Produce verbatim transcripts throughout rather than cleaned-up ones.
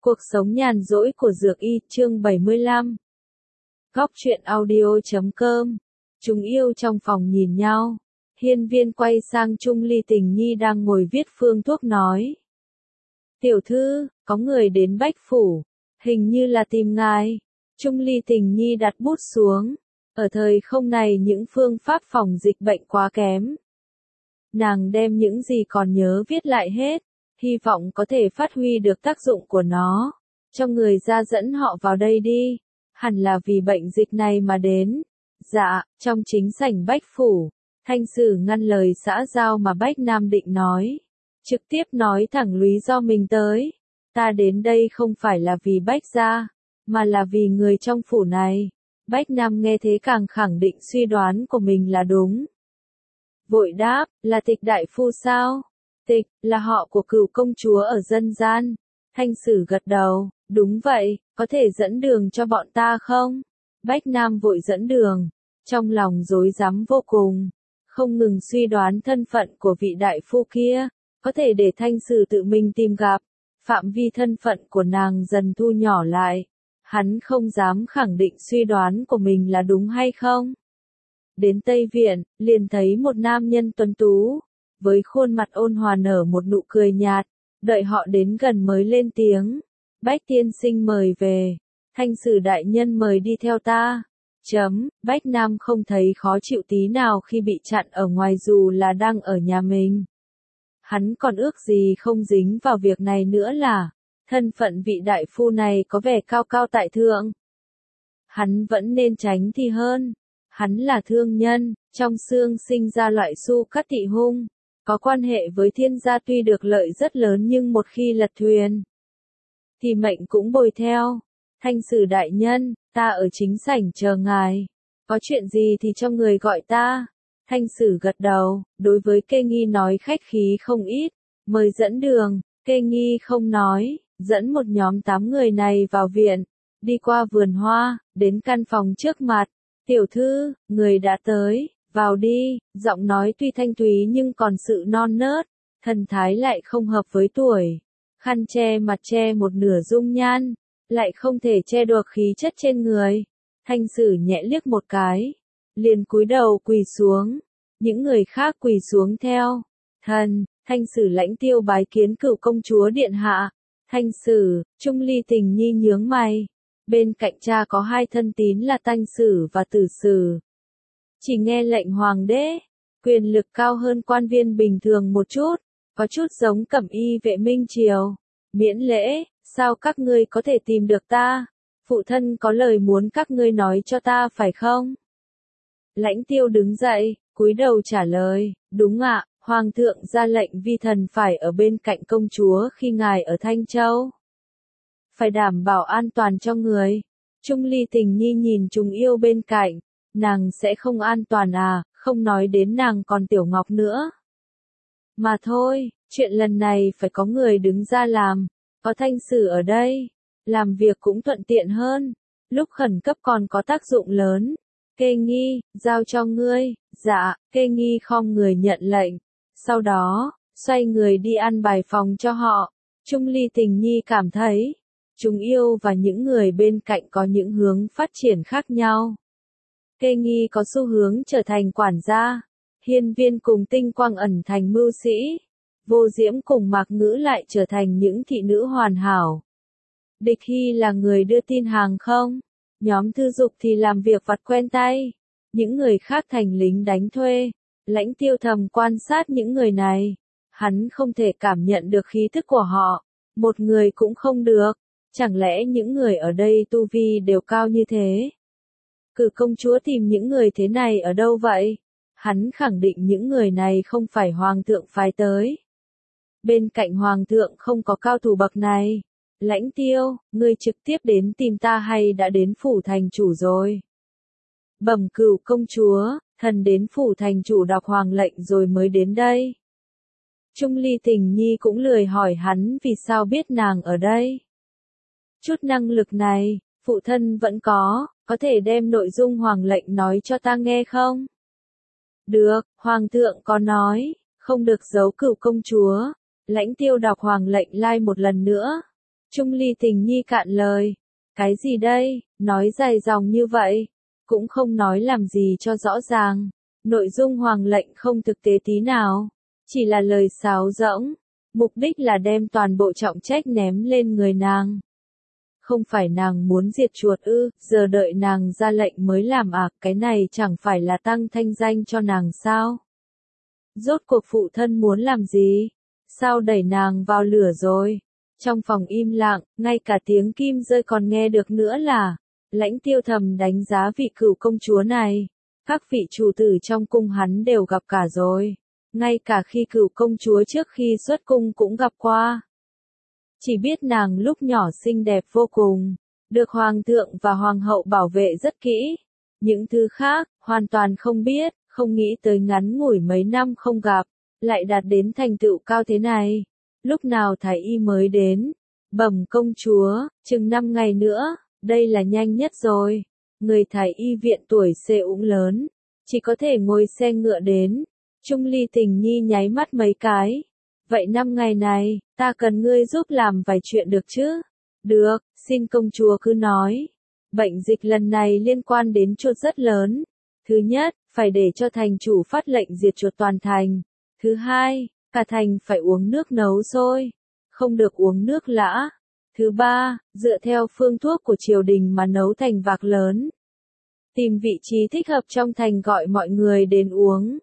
Cuộc sống nhàn rỗi của Dược Y chương bảy mươi lăm. Góc truyện audio chấm com. Chúng yêu trong phòng nhìn nhau. Hiên Viên quay sang Trung Ly Tình Nhi đang ngồi viết phương thuốc nói. Tiểu thư, có người đến Bách Phủ. Hình như là tìm ngài. Trung Ly Tình Nhi đặt bút xuống. Ở thời không này những phương pháp phòng dịch bệnh quá kém. Nàng đem những gì còn nhớ viết lại hết. Hy vọng có thể phát huy được tác dụng của nó. Cho người ra dẫn họ vào đây đi. Hẳn là vì bệnh dịch này mà đến. Dạ, trong chính sảnh Bách Phủ. Thanh Sử ngăn lời xã giao mà Bách Nam định nói. Trực tiếp nói thẳng lý do mình tới. Ta đến đây không phải là vì Bách gia, mà là vì người trong phủ này. Bách Nam nghe thế càng khẳng định suy đoán của mình là đúng. Vội đáp, là Tịch đại phu sao? Tịch, là họ của Cửu công chúa ở dân gian. Thanh Sử gật đầu, đúng vậy, có thể dẫn đường cho bọn ta không? Bách Nam vội dẫn đường, trong lòng rối rắm vô cùng, không ngừng suy đoán thân phận của vị đại phu kia, có thể để Thanh Sử tự mình tìm gặp, phạm vi thân phận của nàng dần thu nhỏ lại, hắn không dám khẳng định suy đoán của mình là đúng hay không. Đến Tây Viện, liền thấy một nam nhân tuấn tú, với khuôn mặt ôn hòa nở một nụ cười nhạt, đợi họ đến gần mới lên tiếng. Bách tiên sinh mời về, Thanh Sử đại nhân mời đi theo ta. Chấm, Bách Nam không thấy khó chịu tí nào khi bị chặn ở ngoài dù là đang ở nhà mình. Hắn còn ước gì không dính vào việc này nữa là, thân phận vị đại phu này có vẻ cao cao tại thượng. Hắn vẫn nên tránh thì hơn. Hắn là thương nhân, trong xương sinh ra loại su cắt thị hung. Có quan hệ với thiên gia tuy được lợi rất lớn nhưng một khi lật thuyền, thì mệnh cũng bồi theo. Thanh Sử đại nhân, ta ở chính sảnh chờ ngài. Có chuyện gì thì cho người gọi ta. Thanh Sử gật đầu, đối với Kê Nghi nói khách khí không ít. Mời dẫn đường, Kê Nghi không nói, dẫn một nhóm tám người này vào viện. Đi qua vườn hoa, đến căn phòng trước mặt. Tiểu thư, người đã tới. Vào đi, giọng nói tuy thanh thúy nhưng còn sự non nớt, thần thái lại không hợp với tuổi. Khăn che mặt che một nửa dung nhan, lại không thể che được khí chất trên người. Thanh Sử nhẹ liếc một cái, liền cúi đầu quỳ xuống, những người khác quỳ xuống theo. Thần, Thanh Sử lãnh tiêu bái kiến Cửu công chúa điện hạ. Thanh Sử, Trung Ly Tình Nhi nhướng mày. Bên cạnh cha có hai thân tín là Thanh Sử và Tử Sử. Chỉ nghe lệnh hoàng đế, quyền lực cao hơn quan viên bình thường một chút, có chút giống cẩm y vệ minh triều. Miễn lễ, sao các ngươi có thể tìm được ta? Phụ thân có lời muốn các ngươi nói cho ta phải không? Lãnh tiêu đứng dậy, cúi đầu trả lời, đúng ạ, hoàng thượng ra lệnh vi thần phải ở bên cạnh công chúa khi ngài ở Thanh Châu. Phải đảm bảo an toàn cho người. Trung Ly Tình Nhi nhìn Trùng Yêu bên cạnh. Nàng sẽ không an toàn à, không nói đến nàng còn Tiểu Ngọc nữa. Mà thôi, chuyện lần này phải có người đứng ra làm, có Thanh Sử ở đây, làm việc cũng thuận tiện hơn, lúc khẩn cấp còn có tác dụng lớn. Kê Nghi, giao cho ngươi. Dạ, Kê Nghi khom người nhận lệnh, sau đó, xoay người đi ăn bài phòng cho họ. Trung Ly Tình Nhi cảm thấy, Trùng Yêu và những người bên cạnh có những hướng phát triển khác nhau. Kê Nghi có xu hướng trở thành quản gia, Hiên Viên cùng Tinh Quang ẩn thành mưu sĩ, Vô Diễm cùng Mạc Ngữ lại trở thành những thị nữ hoàn hảo. Địch Hy là người đưa tin hàng không, nhóm Thư Dục thì làm việc vặt quen tay, những người khác thành lính đánh thuê. Lãnh tiêu thầm quan sát những người này, hắn không thể cảm nhận được khí thức của họ, một người cũng không được, chẳng lẽ những người ở đây tu vi đều cao như thế? Cửu công chúa tìm những người thế này ở đâu vậy? Hắn khẳng định những người này không phải hoàng thượng phái tới. Bên cạnh hoàng thượng không có cao thủ bậc này. Lãnh tiêu, ngươi trực tiếp đến tìm ta hay đã đến phủ thành chủ rồi? Bẩm Cửu công chúa, thần đến phủ thành chủ đọc hoàng lệnh rồi mới đến đây. Trung Ly Tình Nhi cũng lười hỏi hắn vì sao biết nàng ở đây. Chút năng lực này, phụ thân vẫn có. Có thể đem nội dung hoàng lệnh nói cho ta nghe không? Được, hoàng thượng có nói, không được giấu Cửu công chúa. Lãnh tiêu đọc hoàng lệnh lai like một lần nữa. Trung Ly Tình Nhi cạn lời. Cái gì đây, nói dài dòng như vậy, cũng không nói làm gì cho rõ ràng. Nội dung hoàng lệnh không thực tế tí nào, chỉ là lời sáo rỗng, mục đích là đem toàn bộ trọng trách ném lên người nàng. Không phải nàng muốn diệt chuột ư, giờ đợi nàng ra lệnh mới làm à, cái này chẳng phải là tăng thanh danh cho nàng sao? Rốt cuộc phụ thân muốn làm gì? Sao đẩy nàng vào lửa rồi? Trong phòng im lặng, ngay cả tiếng kim rơi còn nghe được nữa là, Lãnh Tiêu thầm đánh giá vị cửu công chúa này. Các vị chủ tử trong cung hắn đều gặp cả rồi. Ngay cả khi cửu công chúa trước khi xuất cung cũng gặp qua. Chỉ biết nàng lúc nhỏ xinh đẹp vô cùng, được hoàng thượng và hoàng hậu bảo vệ rất kỹ. Những thứ khác, hoàn toàn không biết, không nghĩ tới ngắn ngủi mấy năm không gặp, lại đạt đến thành tựu cao thế này. Lúc nào thái y mới đến? Bẩm công chúa, chừng năm ngày nữa, đây là nhanh nhất rồi. Người thái y viện tuổi xế ũng lớn, chỉ có thể ngồi xe ngựa đến. Trung Ly Tình Nhi nháy mắt mấy cái. Vậy năm ngày này, ta cần ngươi giúp làm vài chuyện được chứ? Được, xin công chúa cứ nói. Bệnh dịch lần này liên quan đến chuột rất lớn. Thứ nhất, phải để cho thành chủ phát lệnh diệt chuột toàn thành. Thứ hai, cả thành phải uống nước nấu sôi, không được uống nước lã. Thứ ba, dựa theo phương thuốc của triều đình mà nấu thành vạc lớn. Tìm vị trí thích hợp trong thành gọi mọi người đến uống.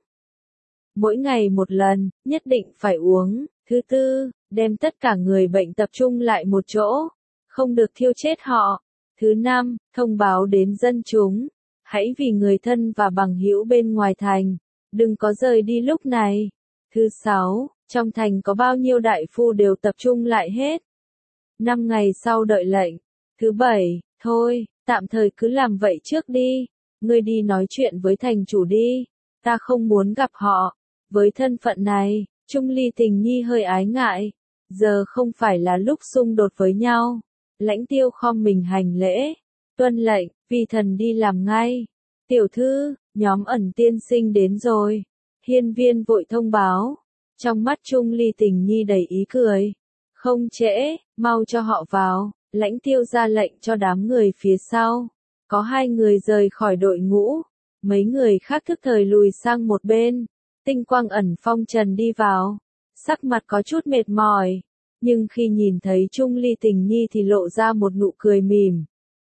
Mỗi ngày một lần, nhất định phải uống. Thứ tư, đem tất cả người bệnh tập trung lại một chỗ, không được thiêu chết họ. Thứ năm, thông báo đến dân chúng, hãy vì người thân và bằng hữu bên ngoài thành, đừng có rời đi lúc này. Thứ sáu, trong thành có bao nhiêu đại phu đều tập trung lại hết. Năm ngày sau đợi lệnh. Thứ bảy, thôi, tạm thời cứ làm vậy trước đi. Ngươi đi nói chuyện với thành chủ đi. Ta không muốn gặp họ. Với thân phận này, Trung Ly Tình Nhi hơi ái ngại. Giờ không phải là lúc xung đột với nhau. Lãnh Tiêu khom mình hành lễ. Tuân lệnh, vi thần đi làm ngay. Tiểu thư, nhóm Ẩn tiên sinh đến rồi. Hiên viên vội thông báo. Trong mắt Trung Ly Tình Nhi đầy ý cười. Không trễ, mau cho họ vào. Lãnh Tiêu ra lệnh cho đám người phía sau. Có hai người rời khỏi đội ngũ. Mấy người khác thức thời lùi sang một bên. Tinh Quang Ẩn phong trần đi vào. Sắc mặt có chút mệt mỏi. Nhưng khi nhìn thấy Trung Ly Tình Nhi thì lộ ra một nụ cười mỉm.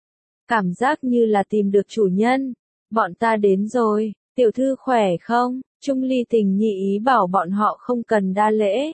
Cảm giác như là tìm được chủ nhân. Bọn ta đến rồi, tiểu thư khỏe không? Trung Ly Tình Nhi ý bảo bọn họ không cần đa lễ.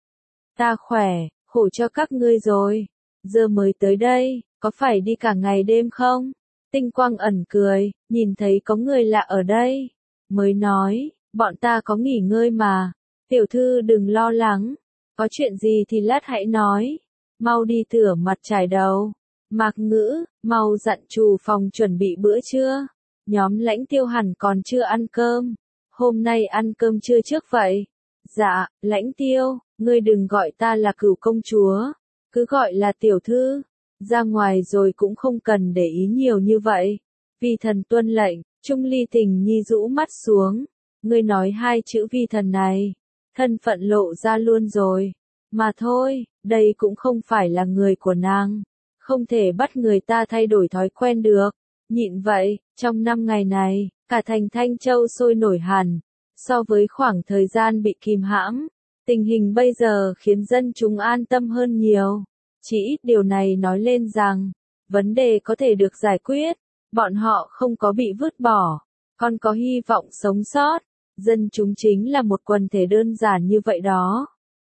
Ta khỏe, khổ cho các ngươi rồi. Giờ mới tới đây, có phải đi cả ngày đêm không? Tinh Quang Ẩn cười, nhìn thấy có người lạ ở đây. Mới nói, bọn ta có nghỉ ngơi mà. Tiểu thư đừng lo lắng. Có chuyện gì thì lát hãy nói. Mau đi rửa mặt chải đầu. Mạc Ngữ, mau dặn chủ phòng chuẩn bị bữa trưa. Nhóm Lãnh Tiêu hẳn còn chưa ăn cơm. Hôm nay ăn cơm trưa trước vậy. Dạ, Lãnh Tiêu, ngươi đừng gọi ta là cửu công chúa. Cứ gọi là tiểu thư. Ra ngoài rồi cũng không cần để ý nhiều như vậy. Vi thần tuân lệnh. Trung Ly Tình Nhi rũ mắt xuống. Ngươi nói hai chữ vi thần này. Thân phận lộ ra luôn rồi. Mà thôi, đây cũng không phải là người của nàng. Không thể bắt người ta thay đổi thói quen được. Nhịn vậy, trong năm ngày này, cả thành Thanh Châu sôi nổi hẳn. So với khoảng thời gian bị kìm hãm, tình hình bây giờ khiến dân chúng an tâm hơn nhiều. Chỉ ít điều này nói lên rằng, vấn đề có thể được giải quyết. Bọn họ không có bị vứt bỏ, còn có hy vọng sống sót. Dân chúng chính là một quần thể đơn giản như vậy đó.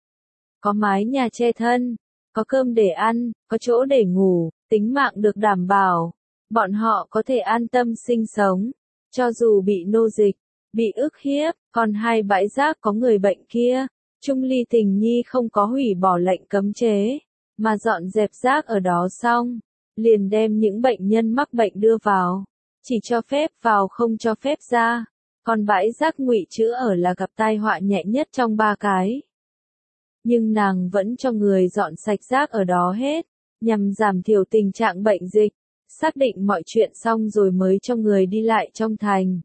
Có mái nhà che thân, có cơm để ăn, có chỗ để ngủ, tính mạng được đảm bảo. Bọn họ có thể an tâm sinh sống, cho dù bị nô dịch, bị ức hiếp, còn hai bãi rác có người bệnh kia. Trung Ly Tình Nhi không có hủy bỏ lệnh cấm chế, mà dọn dẹp rác ở đó xong, liền đem những bệnh nhân mắc bệnh đưa vào, chỉ cho phép vào không cho phép ra. Còn bãi rác ngụy chữ ở là gặp tai họa nhẹ nhất trong ba cái. Nhưng nàng vẫn cho người dọn sạch rác ở đó hết, nhằm giảm thiểu tình trạng bệnh dịch. Xác định mọi chuyện xong rồi mới cho người đi lại trong thành.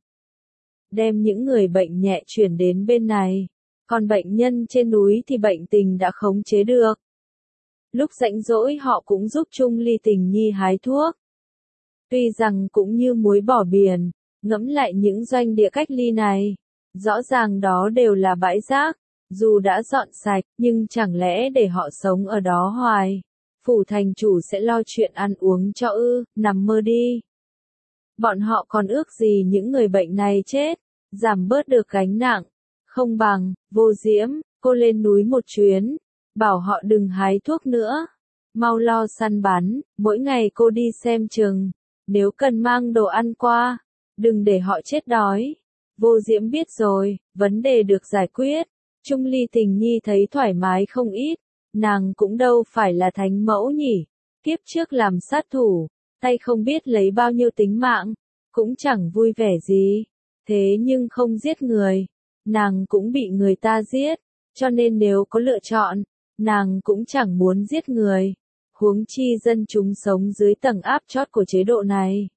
Đem những người bệnh nhẹ chuyển đến bên này. Còn bệnh nhân trên núi thì bệnh tình đã khống chế được. lúc rảnh rỗi họ cũng giúp Trung Ly Tình Nhi hái thuốc. Tuy rằng cũng như muối bỏ biển, ngẫm lại những doanh địa cách ly này, rõ ràng đó đều là bãi rác, dù đã dọn sạch, nhưng chẳng lẽ để họ sống ở đó hoài? Phủ thành chủ sẽ lo chuyện ăn uống cho ư, nằm mơ đi. Bọn họ còn ước gì những người bệnh này chết, giảm bớt được gánh nặng. Không bằng, Vô Diễm, cô lên núi một chuyến, bảo họ đừng hái thuốc nữa. Mau lo săn bắn, mỗi ngày cô đi xem chừng, nếu cần mang đồ ăn qua, đừng để họ chết đói. Vô Diễm biết rồi, vấn đề được giải quyết. Trung Ly Tình Nhi thấy thoải mái không ít, nàng cũng đâu phải là thánh mẫu nhỉ. Kiếp trước làm sát thủ, tay không biết lấy bao nhiêu tính mạng, cũng chẳng vui vẻ gì. Thế nhưng không giết người, nàng cũng bị người ta giết, cho nên nếu có lựa chọn, nàng cũng chẳng muốn giết người. Huống chi dân chúng sống dưới tầng áp chót của chế độ này.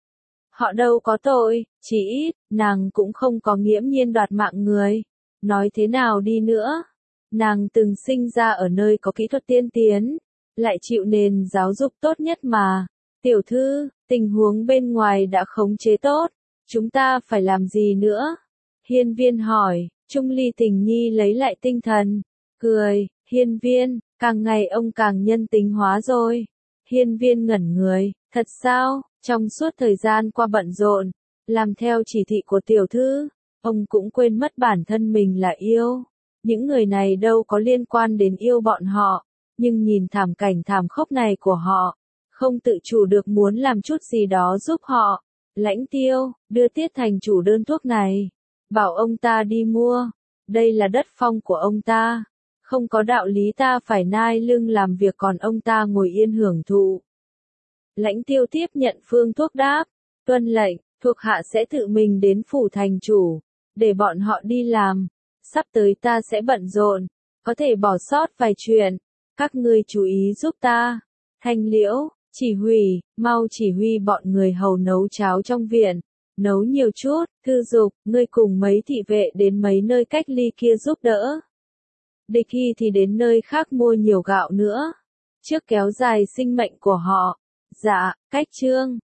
Họ đâu có tội, chỉ ít, nàng cũng không có nghiễm nhiên đoạt mạng người. Nói thế nào đi nữa, nàng từng sinh ra ở nơi có kỹ thuật tiên tiến, lại chịu nền giáo dục tốt nhất mà. Tiểu thư, tình huống bên ngoài đã khống chế tốt, chúng ta phải làm gì nữa? Hiên Viên hỏi. Trung Ly Tình Nhi lấy lại tinh thần, cười. Hiên Viên, càng ngày ông càng nhân tính hóa rồi. Hiên Viên ngẩn người, thật sao? Trong suốt thời gian qua bận rộn, làm theo chỉ thị của tiểu thư, ông cũng quên mất bản thân mình là yêu. Những người này đâu có liên quan đến yêu bọn họ, nhưng nhìn thảm cảnh thảm khốc này của họ, không tự chủ được muốn làm chút gì đó giúp họ. Lãnh Tiêu, đưa Tiết thành chủ đơn thuốc này, bảo ông ta đi mua, đây là đất phong của ông ta. Không có đạo lý ta phải nai lưng làm việc còn ông ta ngồi yên hưởng thụ. Lãnh Tiêu tiếp nhận phương thuốc đáp, tuân lệnh, thuộc hạ sẽ tự mình đến phủ thành chủ, để bọn họ đi làm. Sắp tới ta sẽ bận rộn, có thể bỏ sót vài chuyện, các ngươi chú ý giúp ta. Thanh Liễu, chỉ huy, mau chỉ huy bọn người hầu nấu cháo trong viện, nấu nhiều chút. Thư Dục, ngươi cùng mấy thị vệ đến mấy nơi cách ly kia giúp đỡ. Địch Hy thì đến nơi khác mua nhiều gạo nữa, trước kéo dài sinh mệnh của họ. Dạ, Cách Trương.